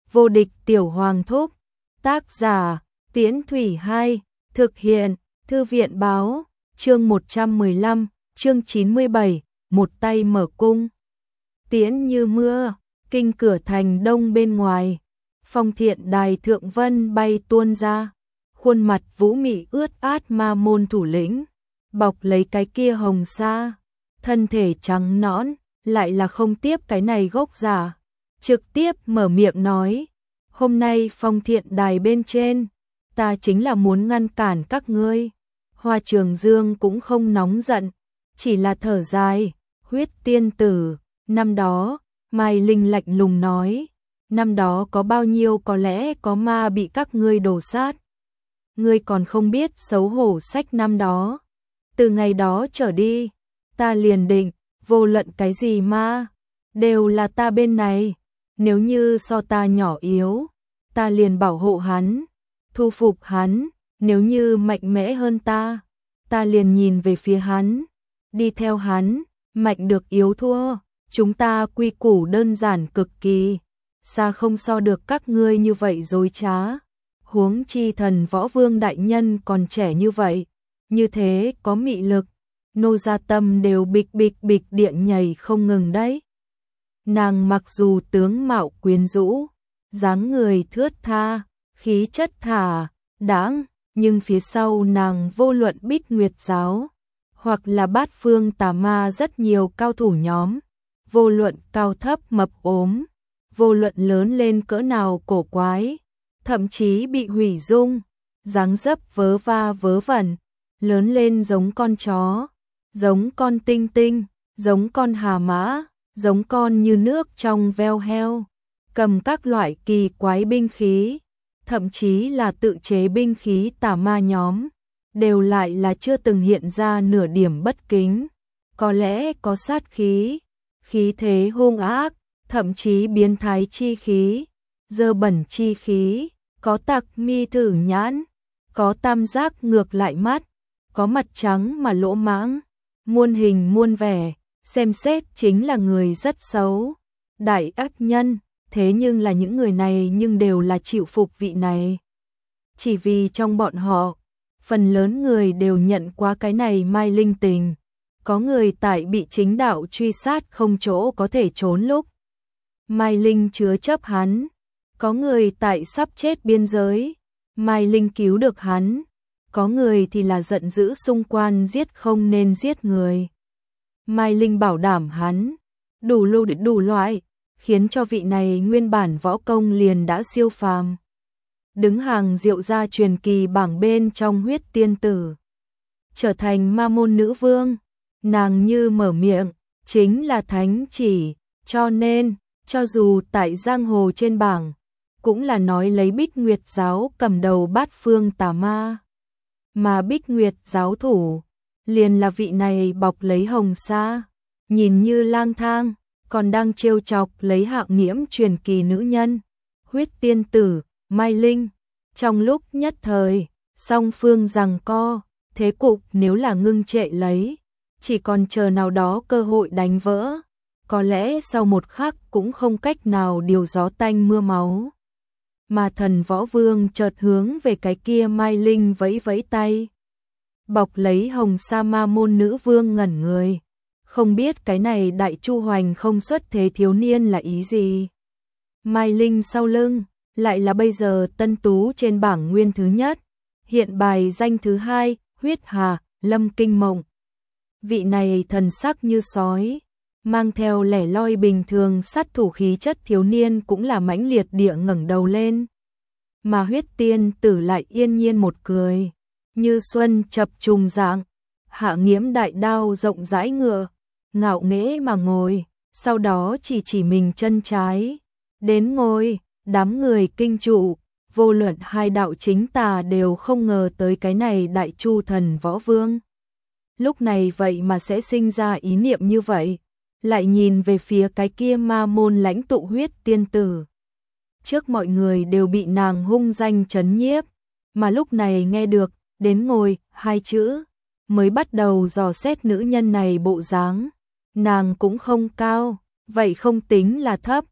Vô địch tiểu hoàng thúc. Tác giả, Tiễn Thủy 2, thực hiện, Thư viện báo, chương 115, chương 97, một tay mở cung. Tiễn như mưa, kinh cửa thành đông bên ngoài, Phong Thiện Đài thượng vân bay tuôn ra, khuôn mặt vũ mị ướt át ma môn thủ lĩnh, bọc lấy cái kia hồng sa, thân thể trắng nõn, lại là không tiếp cái này gốc giả, trực tiếp mở miệng nói, hôm nay Phong Thiện Đài bên trên, ta chính là muốn ngăn cản các ngươi. Hoa Trường Dương cũng không nóng giận, chỉ là thở dài, huyết tiên tử, năm đó, Mai Linh lạnh lùng nói, năm đó có bao nhiêu có lẽ có ma bị các ngươi đổ sát. Ngươi còn không biết xấu hổ sách năm đó. Từ ngày đó trở đi, ta liền định, vô luận cái gì ma, đều là ta bên này. Nếu như so ta nhỏ yếu, ta liền bảo hộ hắn, thu phục hắn. Nếu như mạnh mẽ hơn ta liền nhìn về phía hắn, đi theo hắn, mạnh được yếu thua. Chúng ta quy củ đơn giản cực kỳ, xa không so được các ngươi như vậy dối trá. Huống chi Thần Võ Vương đại nhân còn trẻ như vậy, như thế có mị lực, nô gia tâm đều bịch bịch bịch điện nhảy không ngừng đấy. Nàng mặc dù tướng mạo quyến rũ, dáng người thướt tha, khí chất thả, đáng, nhưng phía sau nàng vô luận Bích Nguyệt giáo, hoặc là Bát Phương Tà Ma rất nhiều cao thủ nhóm, vô luận cao thấp mập ốm, vô luận lớn lên cỡ nào cổ quái, thậm chí bị hủy dung, dáng dấp vớ va vớ vẩn, lớn lên giống con chó, giống con tinh tinh, giống con hà mã, giống con như nước trong veo heo, cầm các loại kỳ quái binh khí, thậm chí là tự chế binh khí tà ma nhóm, đều lại là chưa từng hiện ra nửa điểm bất kính, có lẽ có sát khí, khí thế hung ác, thậm chí biến thái chi khí, dơ bẩn chi khí, có tặc mi thử nhãn, có tam giác ngược lại mắt, có mặt trắng mà lỗ mãng, muôn hình muôn vẻ, xem xét chính là người rất xấu, đại ác nhân. Thế nhưng là những người này nhưng đều là chịu phục vị này. Chỉ vì trong bọn họ, phần lớn người đều nhận qua cái này Mai Linh tình. Có người tại bị chính đạo truy sát không chỗ có thể trốn lúc Mai Linh chứa chấp hắn. Có người tại sắp chết biên giới, Mai Linh cứu được hắn. Có người thì là giận dữ xung quanh giết không nên giết người. Mai Linh bảo đảm hắn, đủ lưu đủ loại, khiến cho vị này nguyên bản võ công liền đã siêu phàm. Đứng hàng Diệu gia truyền kỳ bảng bên trong huyết tiên tử. Trở thành ma môn nữ vương, nàng như mở miệng, chính là thánh chỉ, cho nên, cho dù tại giang hồ trên bảng, cũng là nói lấy Bích Nguyệt giáo cầm đầu Bát Phương Tà Ma. Mà Bích Nguyệt giáo thủ, liền là vị này bọc lấy hồng sa, nhìn như lang thang, còn đang trêu chọc lấy Hạng Nghiễm truyền kỳ nữ nhân, huyết tiên tử, Mai Linh. Trong lúc nhất thời, song phương giằng co, thế cục nếu là ngưng trệ lấy, chỉ còn chờ nào đó cơ hội đánh vỡ, có lẽ sau một khắc cũng không cách nào điều gió tanh mưa máu. Mà Thần Võ Vương chợt hướng về cái kia Mai Linh vẫy vẫy tay. Bọc lấy hồng sa ma môn nữ vương ngẩn người. Không biết cái này đại chu hoành không xuất thế thiếu niên là ý gì. Mai Linh sau lưng, lại là bây giờ tân tú trên bảng nguyên thứ nhất, hiện bài danh thứ hai, huyết hà, Lâm Kinh Mộng. Vị này thần sắc như sói, mang theo lẻ loi bình thường sát thủ khí chất thiếu niên cũng là mãnh liệt địa ngẩng đầu lên. Mà huyết tiên tử lại yên nhiên một cười, như xuân chập trùng dạng, Hạ Nghiễm đại đao rộng rãi ngựa, ngạo nghễ mà ngồi, sau đó chỉ mình chân trái, đến ngồi, đám người kinh trụ, vô luận hai đạo chính tà đều không ngờ tới cái này đại chu Thần Võ Vương. Lúc này vậy mà sẽ sinh ra ý niệm như vậy, lại nhìn về phía cái kia ma môn lãnh tụ huyết tiên tử. Trước mọi người đều bị nàng hung danh trấn nhiếp, mà lúc này nghe được, đến ngồi, hai chữ, mới bắt đầu dò xét nữ nhân này bộ dáng. Nàng cũng không cao, vậy không tính là thấp,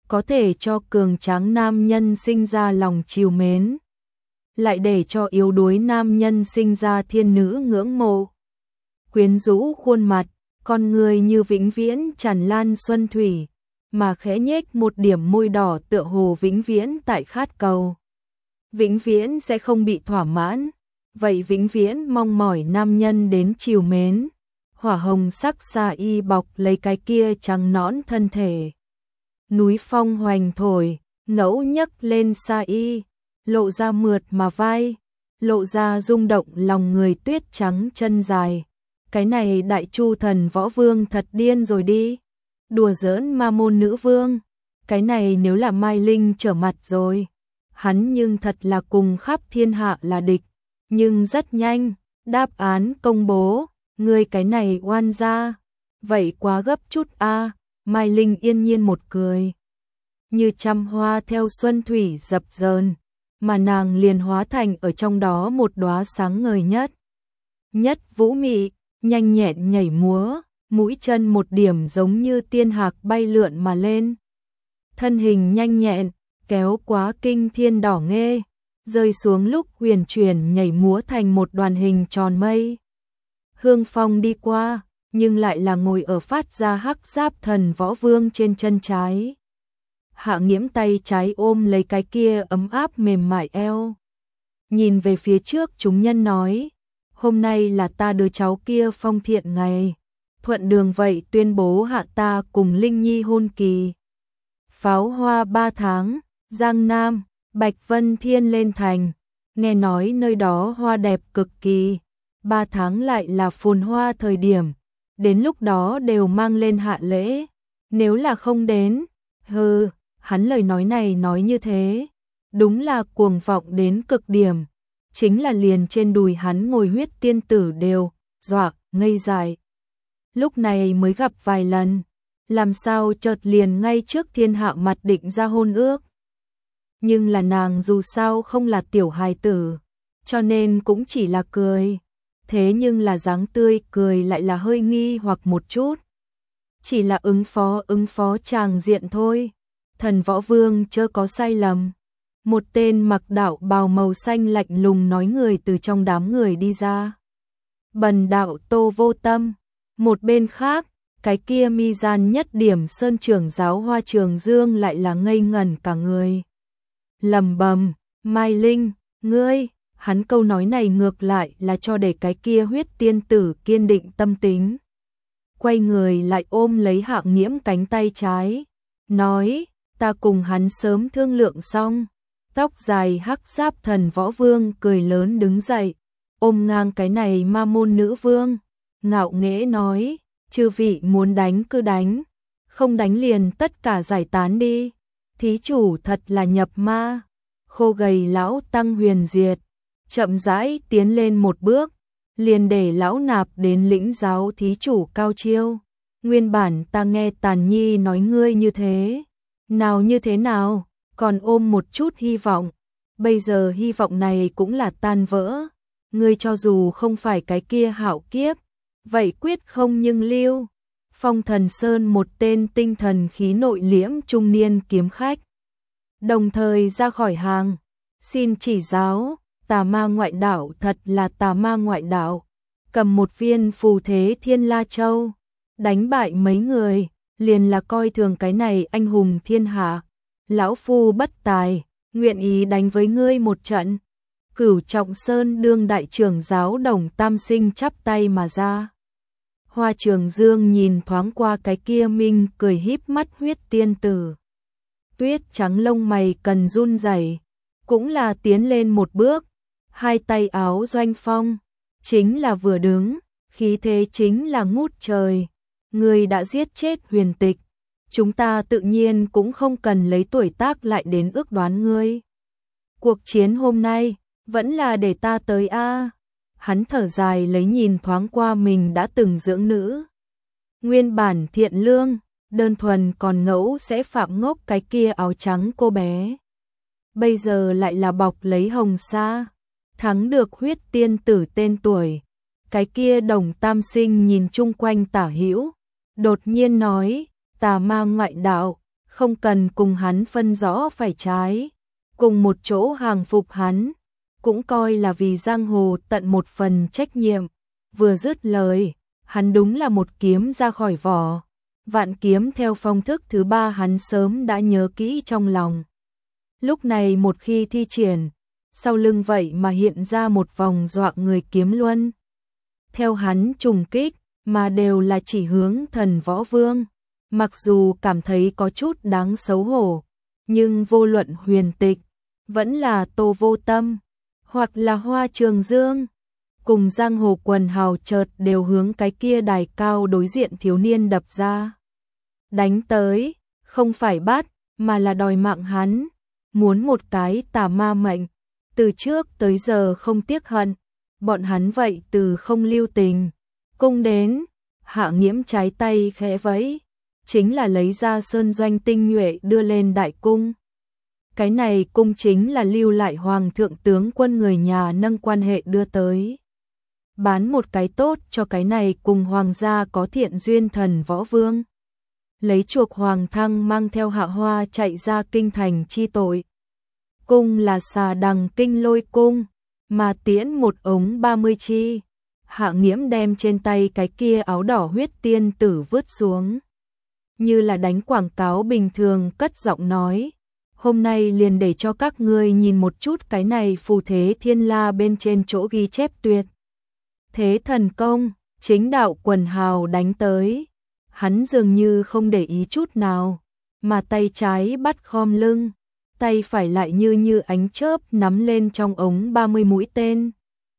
có thể cho cường tráng nam nhân sinh ra lòng trìu mến, lại để cho yếu đuối nam nhân sinh ra thiên nữ ngưỡng mộ. Quyến rũ khuôn mặt, con người như vĩnh viễn tràn lan xuân thủy, mà khẽ nhếch một điểm môi đỏ tựa hồ vĩnh viễn tại khát cầu. Vĩnh viễn sẽ không bị thỏa mãn, vậy vĩnh viễn mong mỏi nam nhân đến trìu mến. Hỏa hồng sắc xa y bọc lấy cái kia trắng nõn thân thể. Núi phong hoành thổi, ngẫu nhấc lên xa y, lộ ra mượt mà vai, lộ ra rung động lòng người tuyết trắng chân dài. Cái này đại chu thần võ vương thật điên rồi đi. Đùa giỡn ma môn nữ vương. Cái này nếu là Mai Linh trở mặt rồi. Hắn nhưng thật là cùng khắp thiên hạ là địch. Nhưng rất nhanh, đáp án công bố. Ngươi cái này oan gia. Vậy quá gấp chút a. Mai Linh yên nhiên một cười. Như trăm hoa theo xuân thủy dập dờn. Mà nàng liền hóa thành ở trong đó một đóa sáng ngời nhất. Nhất vũ mị, nhanh nhẹn nhảy múa, mũi chân một điểm giống như tiên hạc bay lượn mà lên. Thân hình nhanh nhẹn, kéo quá kinh thiên đỏ nghê, rơi xuống lúc huyền chuyển nhảy múa thành một đoàn hình tròn mây. Hương Phong đi qua, nhưng lại là ngồi ở phát ra hắc giáp thần võ vương trên chân trái. Hạ Nghiễm tay trái ôm lấy cái kia ấm áp mềm mại eo. Nhìn về phía trước chúng nhân nói, hôm nay là ta đứa cháu kia phong thiện ngày. Thuận đường vậy tuyên bố hạ ta cùng Linh Nhi hôn kỳ. Pháo hoa 3 tháng, Giang Nam, Bạch Vân Thiên lên thành. Nghe nói nơi đó hoa đẹp cực kỳ. 3 tháng lại là phồn hoa thời điểm. Đến lúc đó đều mang lên hạ lễ. Nếu là không đến, hắn lời nói này nói như thế. Đúng là cuồng vọng đến cực điểm. Chính là liền trên đùi hắn ngồi huyết tiên tử đều, dọa, ngây dại. Lúc này mới gặp vài lần, làm sao chợt liền ngay trước thiên hạ mặt định ra hôn ước. Nhưng là nàng dù sao không là tiểu hài tử, cho nên cũng chỉ là cười. Thế nhưng là dáng tươi cười lại là hơi nghi hoặc một chút. Chỉ là ứng phó tràng diện thôi. Thần võ vương chớ có sai lầm. Một tên mặc đạo bào màu xanh lạnh lùng nói người từ trong đám người đi ra. Bần đạo Tô Vô Tâm. Một bên khác, cái kia mi gian nhất điểm sơn trưởng giáo Hoa Trường Dương lại là ngây ngẩn cả người. Lầm bầm, Mai Linh, ngươi, hắn câu nói này ngược lại là cho để cái kia huyết tiên tử kiên định tâm tính. Quay người lại ôm lấy Hạ Nghiễm cánh tay trái, nói, ta cùng hắn sớm thương lượng xong. Tóc dài hắc giáp thần võ vương cười lớn đứng dậy, ôm ngang cái này ma môn nữ vương, ngạo nghễ nói, chư vị muốn đánh cứ đánh, không đánh liền tất cả giải tán đi, thí chủ thật là nhập ma. Khô gầy lão tăng huyền diệt, chậm rãi tiến lên một bước, liền để lão nạp đến lĩnh giáo thí chủ cao chiêu. Nguyên bản ta nghe Tàn Nhi nói ngươi như thế, nào như thế nào, còn ôm một chút hy vọng, bây giờ hy vọng này cũng là tan vỡ. Ngươi cho dù không phải cái kia hạo kiếp, vậy quyết không nhưng lưu. Phong Thần Sơn một tên tinh thần khí nội liễm trung niên kiếm khách, đồng thời ra khỏi hàng, xin chỉ giáo, tà ma ngoại đạo thật là tà ma ngoại đạo, cầm một viên phù thế thiên la châu, đánh bại mấy người, liền là coi thường cái này anh hùng thiên hạ. Lão phu bất tài, nguyện ý đánh với ngươi một trận. Cửu Trọng Sơn đương đại trưởng giáo Đồng Tam Sinh chắp tay mà ra. Hoa Trường Dương nhìn thoáng qua cái kia minh cười híp mắt huyết tiên tử. Tuyết trắng lông mày cần run rẩy, cũng là tiến lên một bước, hai tay áo doanh phong, chính là vừa đứng, khí thế chính là ngút trời. Người đã giết chết Huyền Tịch, chúng ta tự nhiên cũng không cần lấy tuổi tác lại đến ước đoán ngươi. Cuộc chiến hôm nay, vẫn là để ta tới a. Hắn thở dài lấy nhìn thoáng qua mình đã từng dưỡng nữ. Nguyên bản thiện lương, đơn thuần còn ngẫu sẽ phạm ngốc cái kia áo trắng cô bé. Bây giờ lại là bọc lấy hồng sa, thắng được huyết tiên tử tên tuổi. Cái kia Đồng Tam Sinh nhìn chung quanh tả hữu, đột nhiên nói, tà ma ngoại đạo, không cần cùng hắn phân rõ phải trái, cùng một chỗ hàng phục hắn, cũng coi là vì giang hồ tận một phần trách nhiệm. Vừa dứt lời, hắn đúng là một kiếm ra khỏi vỏ. Vạn kiếm theo phong thức thứ 3 hắn sớm đã nhớ kỹ trong lòng. Lúc này một khi thi triển, sau lưng vậy mà hiện ra một vòng dọa người kiếm luân. Theo hắn trùng kích, mà đều là chỉ hướng Thần Võ Vương. Mặc dù cảm thấy có chút đáng xấu hổ, nhưng vô luận Huyền Tịch, vẫn là Tô Vô Tâm, hoặc là Hoa Trường Dương, cùng giang hồ quần hào chợt đều hướng cái kia đài cao đối diện thiếu niên đập ra. Đánh tới, không phải bắt, mà là đòi mạng hắn, muốn một cái tà ma mệnh, từ trước tới giờ không tiếc hận, bọn hắn vậy từ không lưu tình. Cung đến, Hạ Nghiễm trái tay khẽ vẫy, chính là lấy ra sơn doanh tinh nhuệ đưa lên đại cung. Cái này cung chính là lưu lại hoàng thượng tướng quân người nhà nâng quan hệ đưa tới. Bán một cái tốt cho cái này cùng hoàng gia có thiện duyên Thần Võ Vương. Lấy chuộc hoàng thăng mang theo Hạ Hoa chạy ra kinh thành chi tội. Cung là xà đằng kinh lôi cung, mà tiễn một ống 30 chi. Hạ Nghiễm đem trên tay cái kia áo đỏ huyết tiên tử vứt xuống. Như là đánh quảng cáo bình thường cất giọng nói. Hôm nay liền để cho các ngươi nhìn một chút cái này phù thế thiên la bên trên chỗ ghi chép tuyệt. Thế thần công, chính đạo quần hào đánh tới. Hắn dường như không để ý chút nào, mà tay trái bắt khom lưng, tay phải lại như ánh chớp nắm lên trong ống 30 mũi tên.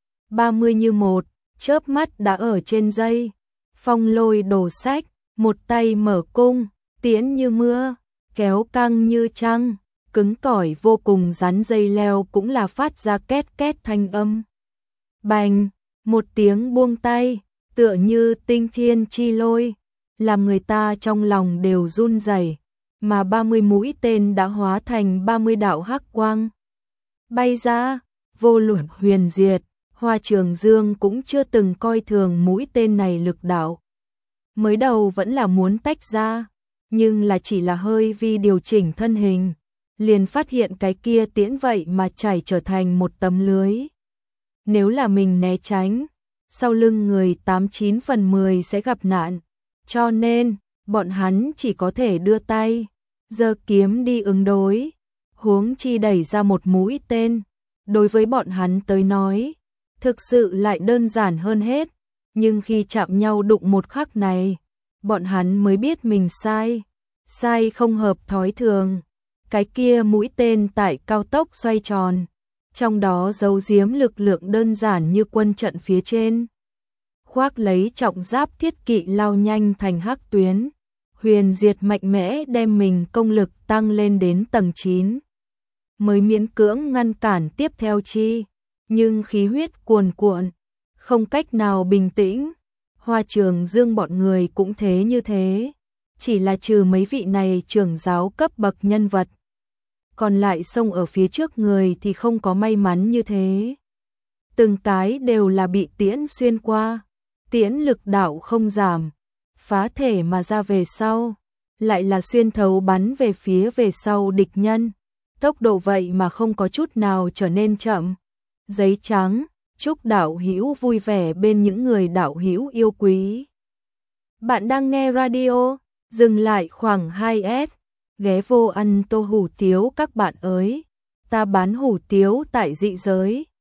30 như một, chớp mắt đã ở trên dây. Phong lôi đổ sách, một tay mở cung, tiễn như mưa, kéo căng như trăng, cứng cỏi vô cùng rắn dây leo cũng là phát ra két két thanh âm. Bành, một tiếng buông tay, tựa như tinh thiên chi lôi, làm người ta trong lòng đều run rẩy, mà 30 mũi tên đã hóa thành 30 đạo hắc quang. Bay ra, vô luận huyền diệt, Hoa Trường Dương cũng chưa từng coi thường mũi tên này lực đạo. Mới đầu vẫn là muốn tách ra, nhưng là chỉ là hơi vi điều chỉnh thân hình, liền phát hiện cái kia tiễn vậy mà chảy trở thành một tấm lưới. Nếu là mình né tránh, sau lưng người 89 phần 10 sẽ gặp nạn, cho nên bọn hắn chỉ có thể đưa tay, giơ kiếm đi ứng đối, huống chi đẩy ra một mũi tên. Đối với bọn hắn tới nói, thực sự lại đơn giản hơn hết, nhưng khi chạm nhau đụng một khắc này, bọn hắn mới biết mình sai không hợp thói thường. Cái kia mũi tên tại cao tốc xoay tròn, trong đó giấu giếm lực lượng đơn giản như quân trận phía trên. Khoác lấy trọng giáp thiết kỵ lao nhanh thành hắc tuyến, huyền diệt mạnh mẽ đem mình công lực tăng lên đến tầng 9. Mới miễn cưỡng ngăn cản tiếp theo chi, nhưng khí huyết cuồn cuộn, không cách nào bình tĩnh. Hoa Trường Dương bọn người cũng thế như thế, chỉ là trừ mấy vị này trưởng giáo cấp bậc nhân vật, còn lại xông ở phía trước người thì không có may mắn như thế. Từng cái đều là bị tiễn xuyên qua, tiễn lực đạo không giảm, phá thể mà ra về sau, lại là xuyên thấu bắn về phía về sau địch nhân. Tốc độ vậy mà không có chút nào trở nên chậm. Giấy trắng, chúc đạo hữu vui vẻ bên những người đạo hữu yêu quý. Bạn đang nghe radio, dừng lại khoảng 2S, ghé vô ăn tô hủ tiếu các bạn ơi. Ta bán hủ tiếu tại dị giới.